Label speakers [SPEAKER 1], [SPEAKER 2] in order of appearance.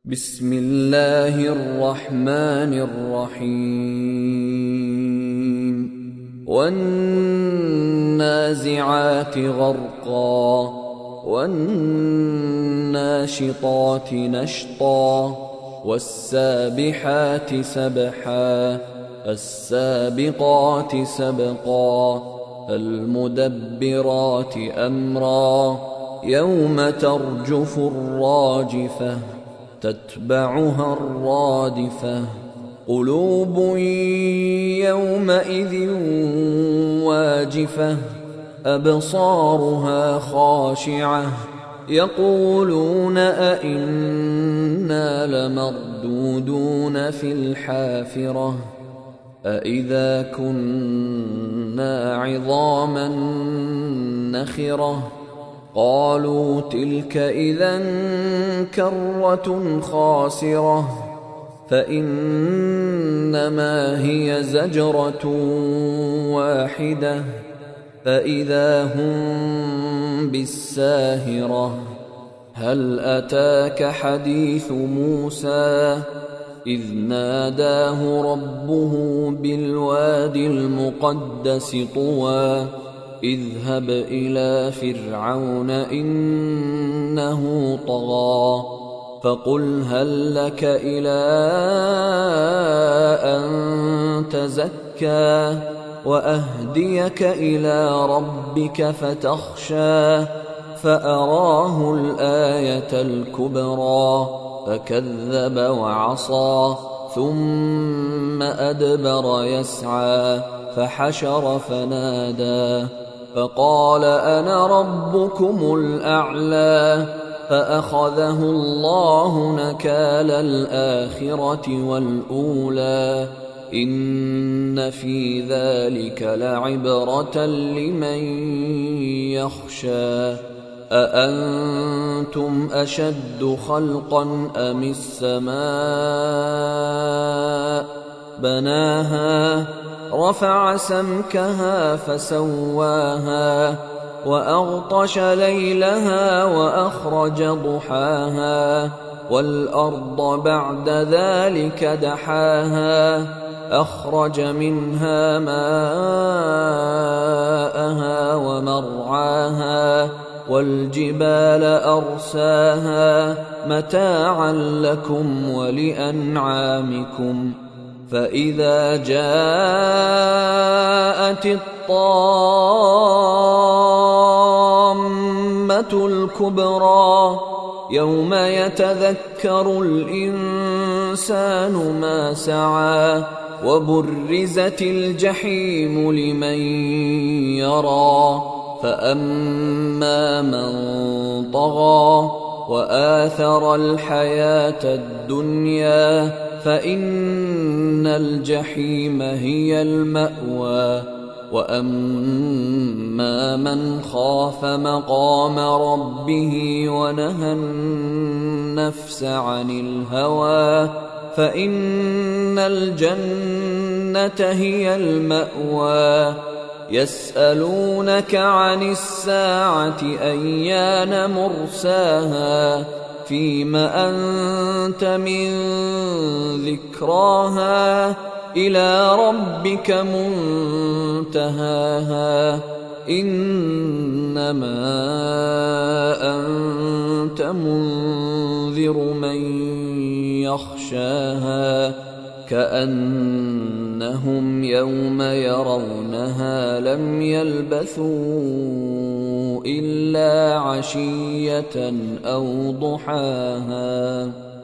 [SPEAKER 1] بسم الله الرحمن الرحيم والنازعات غرقا والناشطات نشطا والسابحات سبحا السابقات سبقا المدبرات أمرا يوم ترجف الراجفة تتبعها الرادفة قلوب يومئذ واجفة أبصارها خاشعة يقولون أئنا لمردودون في الحافرة أئذا كنا عظاما نخرة قالوا تلك إذا كرة خاسرة فإنما هي زجرة واحدة فإذا هم بالساهرة هل أتاك حديث موسى إذ ناداه ربه بالوادي المقدس طوى اذهب إلى فرعون إنه طغى فقل هل لك إلى أن تزكى وأهديك إلى ربك فتخشى فأراه الآية الكبرى فكذب وعصى ثم أدبر يسعى فحشر فنادى فقال أنا ربكم الأعلى فأخذه الله نكال الآخرة والأولى إن في ذلك لعبرة لمن يخشى أأنتم أشد خلقا أم السماء بناها رفع سمكها فسواها وأغطش ليلها وأخرج ضحاها والأرض بعد ذلك دحاها أخرج منها ماءها ومرعاها والجبال أرساها متاعا لكم ولأنعامكم فإذا جاءت الطامة الكبرى يوم يتذكر الإنسان ما سعى وبرزت الجحيم لمن يرى فأما من طغى وآثر الحياة الدنيا فإن الجحيم هي المأوى وأما من خاف مقام ربه ونهى النفس عن الهوى فإن الجنة هي المأوى يسألونك عن الساعة أيان مرساها فيم أنت من ذكراها إلى ربك منتهاها إنما أنت منذر من يخشاها كأنهم يوم يرونها لم يلبثوا إلا عشية أو ضحاها